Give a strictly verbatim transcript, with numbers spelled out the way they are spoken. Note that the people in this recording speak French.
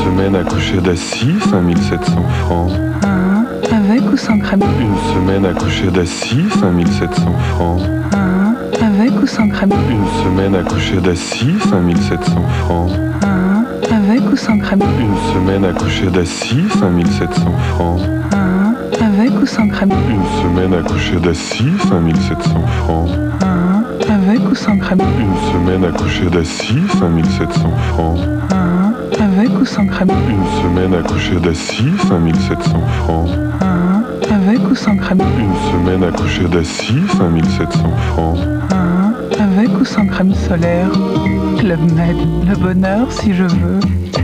semaine à coucher d'assis, cinq mille sept cents francs. Un, avec ou sans crème? Une semaine à coucher d'assis, cinq mille sept cents francs. Un, avec ou sans crème? Une semaine à coucher d'assis, cinq mille sept cents francs. Un, avec ou sans crème? Une semaine à coucher d'assis, cinq mille sept cents francs. Un, avec ou sans crème? Une semaine à coucher d'assis, cinq mille sept cents francs. Un, avec ou sans crème? Une semaine à coucher d'assis, cinq mille sept cents francs. Un, avec ou sans crème? Une semaine à coucher d'assis, cinq mille sept cents francs. Un, avec ou sans crème? Une semaine à coucher d'assis, cinq mille sept cents francs. Un, avec ou sans crème solaire? Club Med, le bonheur si je veux.